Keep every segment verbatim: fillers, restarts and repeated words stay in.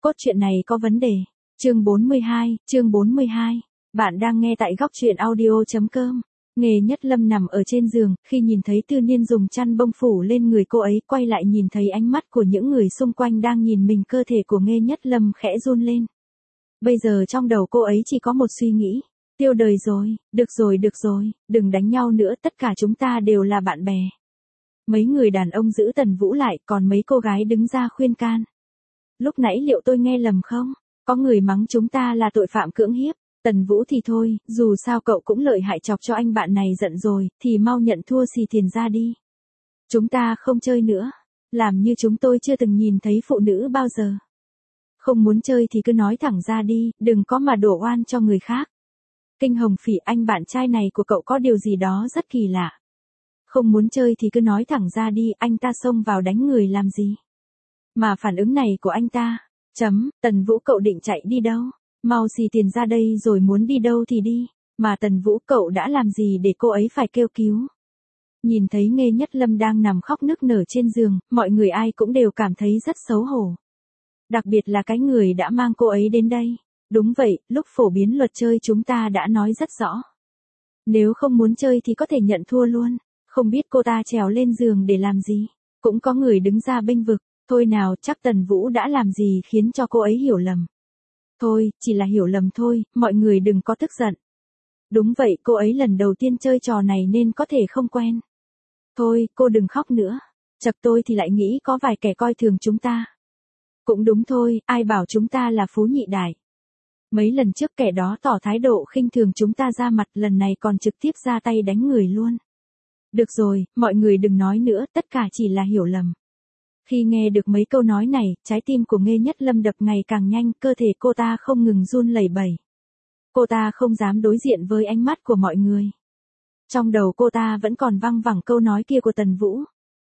Cốt truyện này có vấn đề. Chương bốn mươi hai, chương bốn mươi hai. Bạn đang nghe tại góc truyện audio chấm com. Nghề Nhất Lâm nằm ở trên giường, khi nhìn thấy Tư Niên dùng chăn bông phủ lên người cô ấy, quay lại nhìn thấy ánh mắt của những người xung quanh đang nhìn mình, cơ thể của Nghề Nhất Lâm khẽ run lên. Bây giờ trong đầu cô ấy chỉ có một suy nghĩ. Tiêu đời rồi, được rồi được rồi, đừng đánh nhau nữa, tất cả chúng ta đều là bạn bè. Mấy người đàn ông giữ Tần Vũ lại, còn mấy cô gái đứng ra khuyên can. Lúc nãy liệu tôi nghe lầm không? Có người mắng chúng ta là tội phạm cưỡng hiếp. Tần Vũ thì thôi, dù sao cậu cũng lợi hại chọc cho anh bạn này giận rồi, thì mau nhận thua xì tiền ra đi. Chúng ta không chơi nữa. Làm như chúng tôi chưa từng nhìn thấy phụ nữ bao giờ. Không muốn chơi thì cứ nói thẳng ra đi, đừng có mà đổ oan cho người khác. Kinh Hồng Phỉ, anh bạn trai này của cậu có điều gì đó rất kỳ lạ. Không muốn chơi thì cứ nói thẳng ra đi, anh ta xông vào đánh người làm gì? Mà phản ứng này của anh ta, chấm, Tần Vũ cậu định chạy đi đâu? Mau xì tiền ra đây, rồi muốn đi đâu thì đi. Mà Tần Vũ cậu đã làm gì để cô ấy phải kêu cứu? Nhìn thấy Nghê Nhất Lâm đang nằm khóc nức nở trên giường, mọi người ai cũng đều cảm thấy rất xấu hổ. Đặc biệt là cái người đã mang cô ấy đến đây. Đúng vậy, lúc phổ biến luật chơi chúng ta đã nói rất rõ. Nếu không muốn chơi thì có thể nhận thua luôn. Không biết cô ta trèo lên giường để làm gì. Cũng có người đứng ra bênh vực. Thôi nào, chắc Tần Vũ đã làm gì khiến cho cô ấy hiểu lầm. Thôi, chỉ là hiểu lầm thôi, mọi người đừng có tức giận. Đúng vậy, cô ấy lần đầu tiên chơi trò này nên có thể không quen. Thôi, cô đừng khóc nữa. Chật tôi thì lại nghĩ có vài kẻ coi thường chúng ta. Cũng đúng thôi, ai bảo chúng ta là phú nhị đại. Mấy lần trước kẻ đó tỏ thái độ khinh thường chúng ta ra mặt, lần này còn trực tiếp ra tay đánh người luôn. Được rồi, mọi người đừng nói nữa, tất cả chỉ là hiểu lầm. Khi nghe được mấy câu nói này, trái tim của Nghê Nhất Lâm đập ngày càng nhanh, cơ thể cô ta không ngừng run lẩy bẩy. Cô ta không dám đối diện với ánh mắt của mọi người. Trong đầu cô ta vẫn còn văng vẳng câu nói kia của Tần Vũ.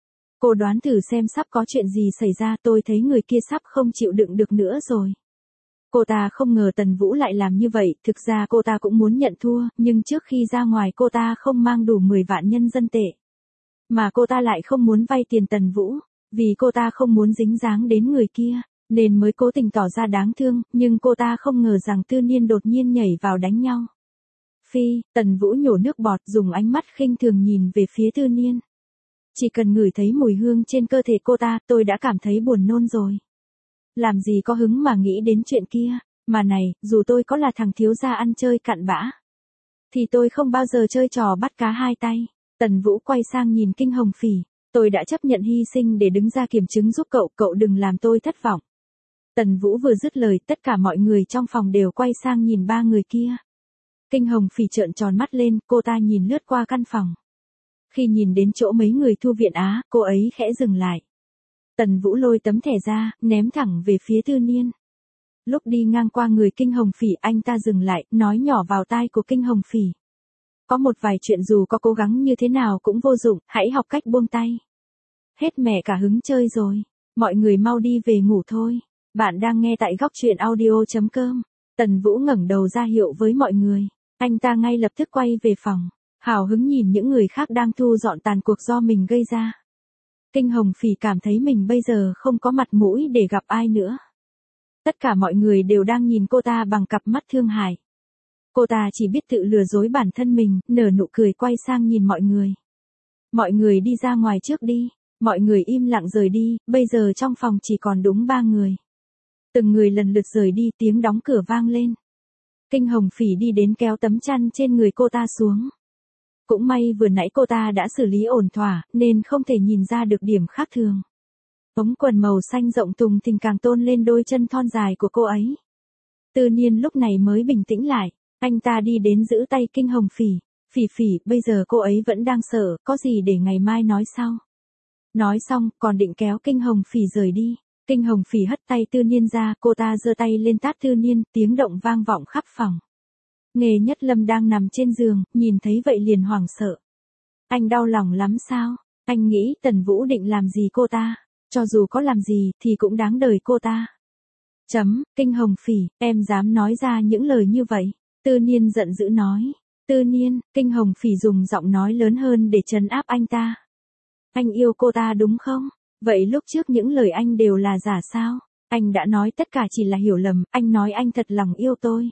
Cô đoán thử xem sắp có chuyện gì xảy ra, tôi thấy người kia sắp không chịu đựng được nữa rồi. Cô ta không ngờ Tần Vũ lại làm như vậy, thực ra cô ta cũng muốn nhận thua, nhưng trước khi ra ngoài cô ta không mang đủ mười vạn nhân dân tệ. Mà cô ta lại không muốn vay tiền Tần Vũ, vì cô ta không muốn dính dáng đến người kia, nên mới cố tình tỏ ra đáng thương, nhưng cô ta không ngờ rằng Tư Niên đột nhiên nhảy vào đánh nhau. Phi, Tần Vũ nhổ nước bọt, dùng ánh mắt khinh thường nhìn về phía Tư Niên. Chỉ cần ngửi thấy mùi hương trên cơ thể cô ta, tôi đã cảm thấy buồn nôn rồi. Làm gì có hứng mà nghĩ đến chuyện kia, mà này, dù tôi có là thằng thiếu gia ăn chơi cặn bã, thì tôi không bao giờ chơi trò bắt cá hai tay. Tần Vũ quay sang nhìn Kinh Hồng Phỉ, tôi đã chấp nhận hy sinh để đứng ra kiểm chứng giúp cậu, cậu đừng làm tôi thất vọng. Tần Vũ vừa dứt lời, tất cả mọi người trong phòng đều quay sang nhìn ba người kia. Kinh Hồng Phỉ trợn tròn mắt lên, cô ta nhìn lướt qua căn phòng. Khi nhìn đến chỗ mấy người Thu Viện Á, cô ấy khẽ dừng lại. Tần Vũ lôi tấm thẻ ra, ném thẳng về phía Tư Niên. Lúc đi ngang qua người Kinh Hồng Phỉ, anh ta dừng lại, nói nhỏ vào tai của Kinh Hồng Phỉ. Có một vài chuyện dù có cố gắng như thế nào cũng vô dụng, hãy học cách buông tay. Hết mẹ cả hứng chơi rồi. Mọi người mau đi về ngủ thôi. Bạn đang nghe tại góc truyện audio chấm com. Tần Vũ ngẩng đầu ra hiệu với mọi người. Anh ta ngay lập tức quay về phòng. Hào hứng nhìn những người khác đang thu dọn tàn cuộc do mình gây ra. Kinh Hồng Phỉ cảm thấy mình bây giờ không có mặt mũi để gặp ai nữa. Tất cả mọi người đều đang nhìn cô ta bằng cặp mắt thương hại. Cô ta chỉ biết tự lừa dối bản thân mình, nở nụ cười quay sang nhìn mọi người. Mọi người đi ra ngoài trước đi. Mọi người im lặng rời đi, bây giờ trong phòng chỉ còn đúng ba người. Từng người lần lượt rời đi, tiếng đóng cửa vang lên. Kinh Hồng Phỉ đi đến kéo tấm chăn trên người cô ta xuống. Cũng may vừa nãy cô ta đã xử lý ổn thỏa, nên không thể nhìn ra được điểm khác thường. Ống quần màu xanh rộng thùng thình càng tôn lên đôi chân thon dài của cô ấy. Tư Niên lúc này mới bình tĩnh lại, anh ta đi đến giữ tay Kinh Hồng Phỉ. Phỉ Phỉ, bây giờ cô ấy vẫn đang sợ, có gì để ngày mai nói sau. Nói xong, còn định kéo Kinh Hồng Phỉ rời đi. Kinh Hồng Phỉ hất tay Tư Niên ra, cô ta giơ tay lên tát Tư Niên, tiếng động vang vọng khắp phòng. Nghề Nhất Lâm đang nằm trên giường, nhìn thấy vậy liền hoảng sợ. Anh đau lòng lắm sao? Anh nghĩ Tần Vũ định làm gì cô ta? Cho dù có làm gì, thì cũng đáng đời cô ta. Chấm, Kinh Hồng Phỉ, em dám nói ra những lời như vậy. Tư Niên giận dữ nói. Tư Niên, Kinh Hồng Phỉ dùng giọng nói lớn hơn để trấn áp anh ta. Anh yêu cô ta đúng không? Vậy lúc trước những lời anh đều là giả sao? Anh đã nói tất cả chỉ là hiểu lầm, anh nói anh thật lòng yêu tôi.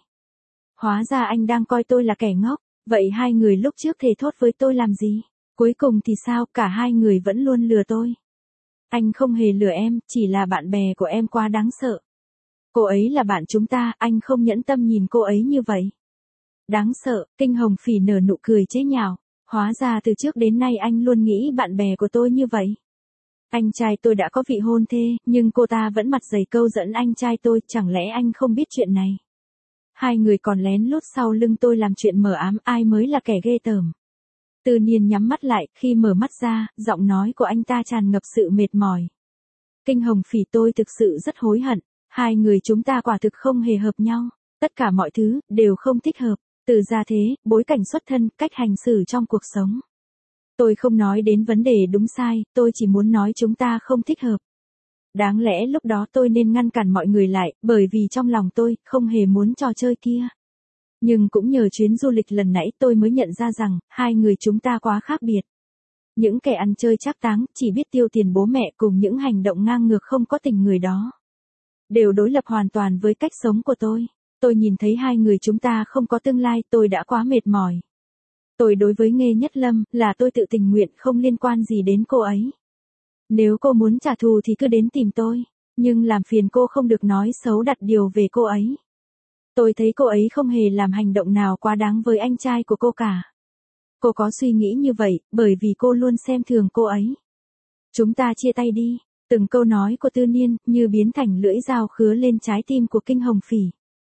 Hóa ra anh đang coi tôi là kẻ ngốc, vậy hai người lúc trước thề thốt với tôi làm gì? Cuối cùng thì sao, cả hai người vẫn luôn lừa tôi. Anh không hề lừa em, chỉ là bạn bè của em quá đáng sợ. Cô ấy là bạn chúng ta, anh không nhẫn tâm nhìn cô ấy như vậy. Đáng sợ, Kinh Hồng Phỉ nở nụ cười chế nhạo. Hóa ra từ trước đến nay anh luôn nghĩ bạn bè của tôi như vậy. Anh trai tôi đã có vị hôn thê, nhưng cô ta vẫn mặt dày câu dẫn anh trai tôi, chẳng lẽ anh không biết chuyện này? Hai người còn lén lút sau lưng tôi làm chuyện mờ ám, ai mới là kẻ ghê tởm. Tư Niên nhắm mắt lại, khi mở mắt ra, giọng nói của anh ta tràn ngập sự mệt mỏi. Kinh Hồng Phỉ, tôi thực sự rất hối hận, hai người chúng ta quả thực không hề hợp nhau, tất cả mọi thứ đều không thích hợp, từ gia thế, bối cảnh xuất thân, cách hành xử trong cuộc sống. Tôi không nói đến vấn đề đúng sai, tôi chỉ muốn nói chúng ta không thích hợp. Đáng lẽ lúc đó tôi nên ngăn cản mọi người lại, bởi vì trong lòng tôi không hề muốn trò chơi kia. Nhưng cũng nhờ chuyến du lịch lần nãy tôi mới nhận ra rằng, hai người chúng ta quá khác biệt. Những kẻ ăn chơi trác táng, chỉ biết tiêu tiền bố mẹ cùng những hành động ngang ngược không có tình người đó. Đều đối lập hoàn toàn với cách sống của tôi. Tôi nhìn thấy hai người chúng ta không có tương lai, tôi đã quá mệt mỏi. Tôi đối với Nghê Nhất Lâm, là tôi tự tình nguyện, không liên quan gì đến cô ấy. Nếu cô muốn trả thù thì cứ đến tìm tôi, nhưng làm phiền cô không được nói xấu đặt điều về cô ấy. Tôi thấy cô ấy không hề làm hành động nào quá đáng với anh trai của cô cả. Cô có suy nghĩ như vậy, bởi vì cô luôn xem thường cô ấy. Chúng ta chia tay đi. Từng câu nói của Tư Niên, như biến thành lưỡi dao khứa lên trái tim của Kinh Hồng Phỉ.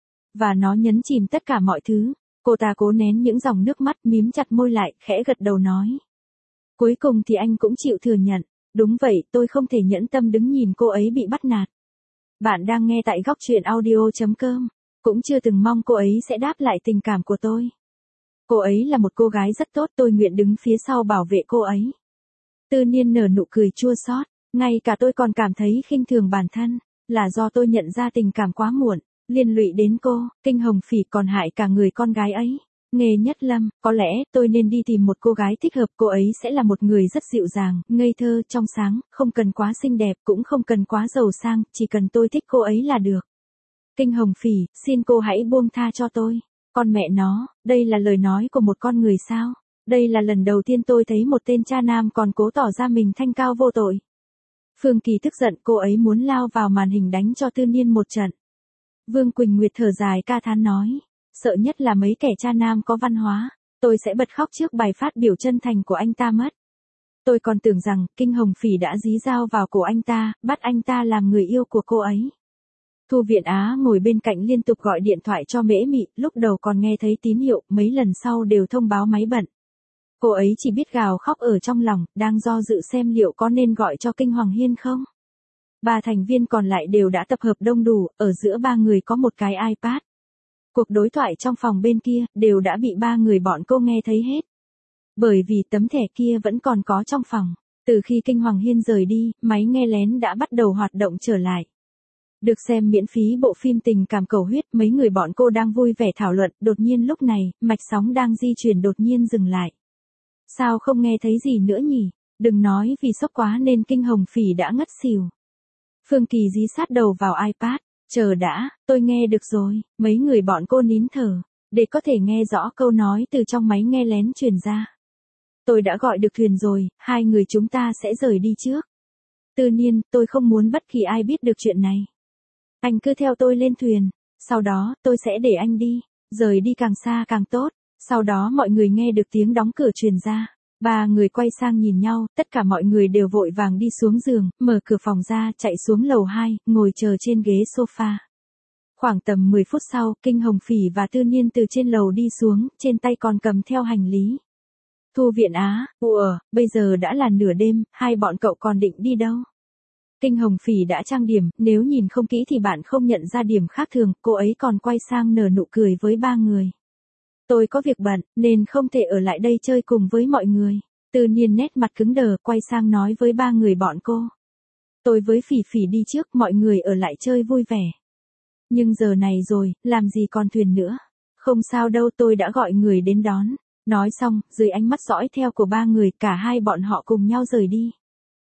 Và nó nhấn chìm tất cả mọi thứ. Cô ta cố nén những dòng nước mắt, mím chặt môi lại, khẽ gật đầu nói. Cuối cùng thì anh cũng chịu thừa nhận. Đúng vậy, tôi không thể nhẫn tâm đứng nhìn cô ấy bị bắt nạt. Bạn đang nghe tại góc truyện audio chấm com. Cũng chưa từng mong cô ấy sẽ đáp lại tình cảm của tôi. Cô ấy là một cô gái rất tốt, tôi nguyện đứng phía sau bảo vệ cô ấy. Tư Niên nở nụ cười chua xót. Ngay cả tôi còn cảm thấy khinh thường bản thân, là do tôi nhận ra tình cảm quá muộn, liên lụy đến cô. Kinh Hồng Phỉ còn hại cả người con gái ấy. Nghê Nhất Lâm, có lẽ tôi nên đi tìm một cô gái thích hợp, cô ấy sẽ là một người rất dịu dàng, ngây thơ, trong sáng, không cần quá xinh đẹp, cũng không cần quá giàu sang, chỉ cần tôi thích cô ấy là được. Kinh Hồng Phỉ, xin cô hãy buông tha cho tôi. Con mẹ nó, đây là lời nói của một con người sao? Đây là lần đầu tiên tôi thấy một tên cha nam còn cố tỏ ra mình thanh cao vô tội. Phương Kỳ tức giận, cô ấy muốn lao vào màn hình đánh cho Tư Niên một trận. Vương Quỳnh Nguyệt thở dài ca thán nói, sợ nhất là mấy kẻ cha nam có văn hóa, tôi sẽ bật khóc trước bài phát biểu chân thành của anh ta mất. Tôi còn tưởng rằng Kinh Hồng Phỉ đã dí dao vào cổ anh ta, bắt anh ta làm người yêu của cô ấy. Thu Viện Á ngồi bên cạnh liên tục gọi điện thoại cho Mễ Mị, lúc đầu còn nghe thấy tín hiệu, mấy lần sau đều thông báo máy bận. Cô ấy chỉ biết gào khóc ở trong lòng, đang do dự xem liệu có nên gọi cho Kinh Hoàng Hiên không. Ba thành viên còn lại đều đã tập hợp đông đủ, ở giữa ba người có một cái iPad. Cuộc đối thoại trong phòng bên kia, đều đã bị ba người bọn cô nghe thấy hết. Bởi vì tấm thẻ kia vẫn còn có trong phòng. Từ khi Kinh Hoàng Hiên rời đi, máy nghe lén đã bắt đầu hoạt động trở lại. Được xem miễn phí bộ phim tình cảm cầu huyết, mấy người bọn cô đang vui vẻ thảo luận, đột nhiên lúc này, mạch sóng đang di chuyển đột nhiên dừng lại. Sao không nghe thấy gì nữa nhỉ? Đừng nói vì sốc quá nên Kinh Hồng Phỉ đã ngất xỉu. Phương Kỳ dí sát đầu vào iPad, chờ đã, tôi nghe được rồi, mấy người bọn cô nín thở, để có thể nghe rõ câu nói từ trong máy nghe lén truyền ra. Tôi đã gọi được thuyền rồi, hai người chúng ta sẽ rời đi trước. Tư Niên, tôi không muốn bất kỳ ai biết được chuyện này. Anh cứ theo tôi lên thuyền, sau đó tôi sẽ để anh đi, rời đi càng xa càng tốt. Sau đó mọi người nghe được tiếng đóng cửa truyền ra. Ba người quay sang nhìn nhau, tất cả mọi người đều vội vàng đi xuống giường, mở cửa phòng ra, chạy xuống lầu hai, ngồi chờ trên ghế sofa. Khoảng tầm mười phút sau, Kinh Hồng Phỉ và Tư Niên từ trên lầu đi xuống, trên tay còn cầm theo hành lý. Thu Viện Á, ủa, bây giờ đã là nửa đêm, hai bọn cậu còn định đi đâu? Kinh Hồng Phỉ đã trang điểm, nếu nhìn không kỹ thì bạn không nhận ra điểm khác thường, cô ấy còn quay sang nở nụ cười với ba người. Tôi có việc bận, nên không thể ở lại đây chơi cùng với mọi người. Tư Niên nét mặt cứng đờ, quay sang nói với ba người bọn cô. Tôi với Phỉ Phỉ đi trước, mọi người ở lại chơi vui vẻ. Nhưng giờ này rồi, làm gì còn thuyền nữa. Không sao đâu, tôi đã gọi người đến đón. Nói xong, dưới ánh mắt dõi theo của ba người, cả hai bọn họ cùng nhau rời đi.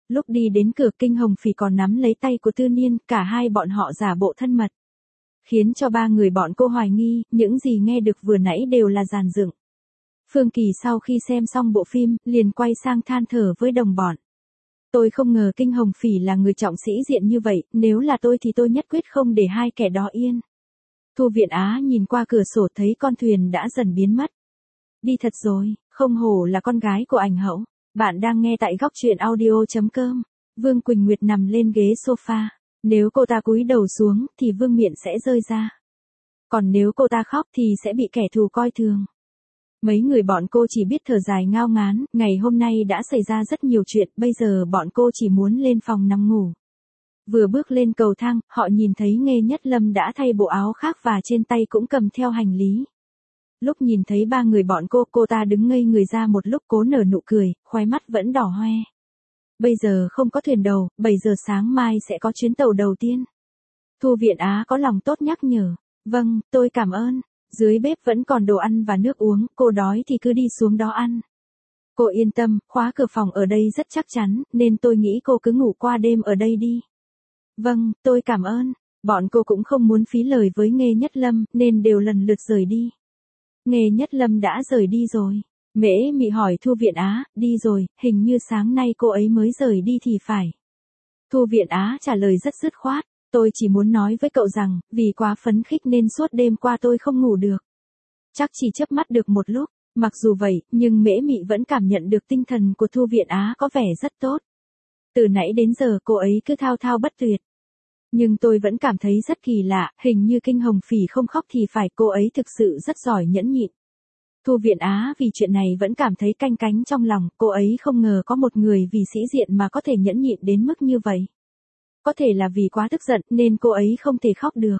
Lúc đi đến cửa Kinh Hồng Phỉ còn nắm lấy tay của Tư Niên, cả hai bọn họ giả bộ thân mật. Khiến cho ba người bọn cô hoài nghi, những gì nghe được vừa nãy đều là dàn dựng. Phương Kỳ sau khi xem xong bộ phim, liền quay sang than thở với đồng bọn. Tôi không ngờ Kinh Hồng Phỉ là người trọng sĩ diện như vậy, nếu là tôi thì tôi nhất quyết không để hai kẻ đó yên. Thu Viện Á nhìn qua cửa sổ thấy con thuyền đã dần biến mất. Đi thật rồi, không hổ là con gái của ảnh hậu. Bạn đang nghe tại góc truyện audio chấm com. Vương Quỳnh Nguyệt nằm lên ghế sofa. Nếu cô ta cúi đầu xuống thì vương miện sẽ rơi ra. Còn nếu cô ta khóc thì sẽ bị kẻ thù coi thường. Mấy người bọn cô chỉ biết thở dài ngao ngán, ngày hôm nay đã xảy ra rất nhiều chuyện, bây giờ bọn cô chỉ muốn lên phòng nằm ngủ. Vừa bước lên cầu thang, họ nhìn thấy Nghê Nhất Lâm đã thay bộ áo khác và trên tay cũng cầm theo hành lý. Lúc nhìn thấy ba người bọn cô, cô ta đứng ngây người ra một lúc cố nở nụ cười, khóe mắt vẫn đỏ hoe. Bây giờ không có thuyền đầu, bảy giờ sáng mai sẽ có chuyến tàu đầu tiên. Thu Viện Á có lòng tốt nhắc nhở. Vâng, tôi cảm ơn. Dưới bếp vẫn còn đồ ăn và nước uống, cô đói thì cứ đi xuống đó ăn. Cô yên tâm, khóa cửa phòng ở đây rất chắc chắn, nên tôi nghĩ cô cứ ngủ qua đêm ở đây đi. Vâng, tôi cảm ơn. Bọn cô cũng không muốn phí lời với Nghê Nhất Lâm, nên đều lần lượt rời đi. Nghê Nhất Lâm đã rời đi rồi. Mễ Mị hỏi Thu Viện Á, đi rồi, hình như sáng nay cô ấy mới rời đi thì phải. Thu Viện Á trả lời rất dứt khoát, tôi chỉ muốn nói với cậu rằng, vì quá phấn khích nên suốt đêm qua tôi không ngủ được. Chắc chỉ chớp mắt được một lúc, mặc dù vậy, nhưng Mễ Mị vẫn cảm nhận được tinh thần của Thu Viện Á có vẻ rất tốt. Từ nãy đến giờ cô ấy cứ thao thao bất tuyệt. Nhưng tôi vẫn cảm thấy rất kỳ lạ, hình như Kinh Hồng Phỉ không khóc thì phải, cô ấy thực sự rất giỏi nhẫn nhịn. Thu Viện Á vì chuyện này vẫn cảm thấy canh cánh trong lòng, cô ấy không ngờ có một người vì sĩ diện mà có thể nhẫn nhịn đến mức như vậy. Có thể là vì quá tức giận nên cô ấy không thể khóc được.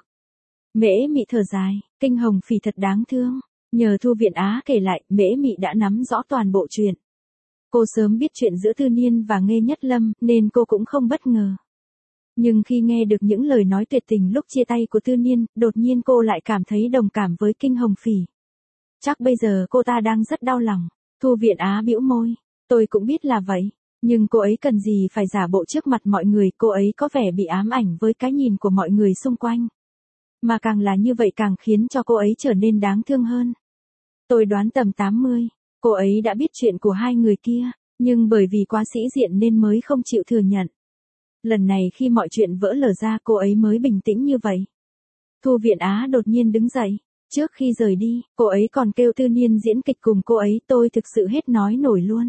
Mễ Mị thở dài, Kinh Hồng Phỉ thật đáng thương. Nhờ Thu Viện Á kể lại, Mễ Mị đã nắm rõ toàn bộ chuyện. Cô sớm biết chuyện giữa Tư Niên và Nghê Nhất Lâm, nên cô cũng không bất ngờ. Nhưng khi nghe được những lời nói tuyệt tình lúc chia tay của Tư Niên, đột nhiên cô lại cảm thấy đồng cảm với Kinh Hồng Phỉ. Chắc bây giờ cô ta đang rất đau lòng. Thu Viện Á bĩu môi, tôi cũng biết là vậy. Nhưng cô ấy cần gì phải giả bộ trước mặt mọi người, cô ấy có vẻ bị ám ảnh với cái nhìn của mọi người xung quanh. Mà càng là như vậy càng khiến cho cô ấy trở nên đáng thương hơn. Tôi đoán tầm tám mươi, cô ấy đã biết chuyện của hai người kia, nhưng bởi vì quá sĩ diện nên mới không chịu thừa nhận. Lần này khi mọi chuyện vỡ lở ra cô ấy mới bình tĩnh như vậy. Thu Viện Á đột nhiên đứng dậy. Trước khi rời đi, cô ấy còn kêu Tư Niên diễn kịch cùng cô ấy, tôi thực sự hết nói nổi luôn.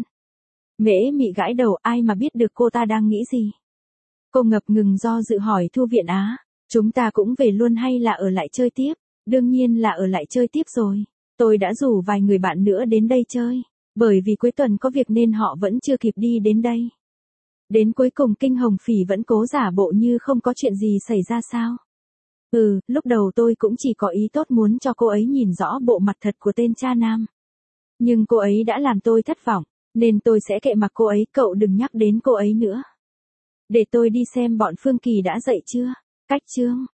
Mễ Mị gãi đầu, ai mà biết được cô ta đang nghĩ gì. Cô ngập ngừng do dự hỏi Thu Viện Á, chúng ta cũng về luôn hay là ở lại chơi tiếp? Đương nhiên là ở lại chơi tiếp rồi. Tôi đã rủ vài người bạn nữa đến đây chơi. Bởi vì cuối tuần có việc nên họ vẫn chưa kịp đi đến đây. Đến cuối cùng Kinh Hồng Phỉ vẫn cố giả bộ như không có chuyện gì xảy ra sao. Ừ, lúc đầu tôi cũng chỉ có ý tốt muốn cho cô ấy nhìn rõ bộ mặt thật của tên cha nam. Nhưng cô ấy đã làm tôi thất vọng, nên tôi sẽ kệ mặc cô ấy, cậu đừng nhắc đến cô ấy nữa. Để tôi đi xem bọn Phương Kỳ đã dậy chưa. Cách chương.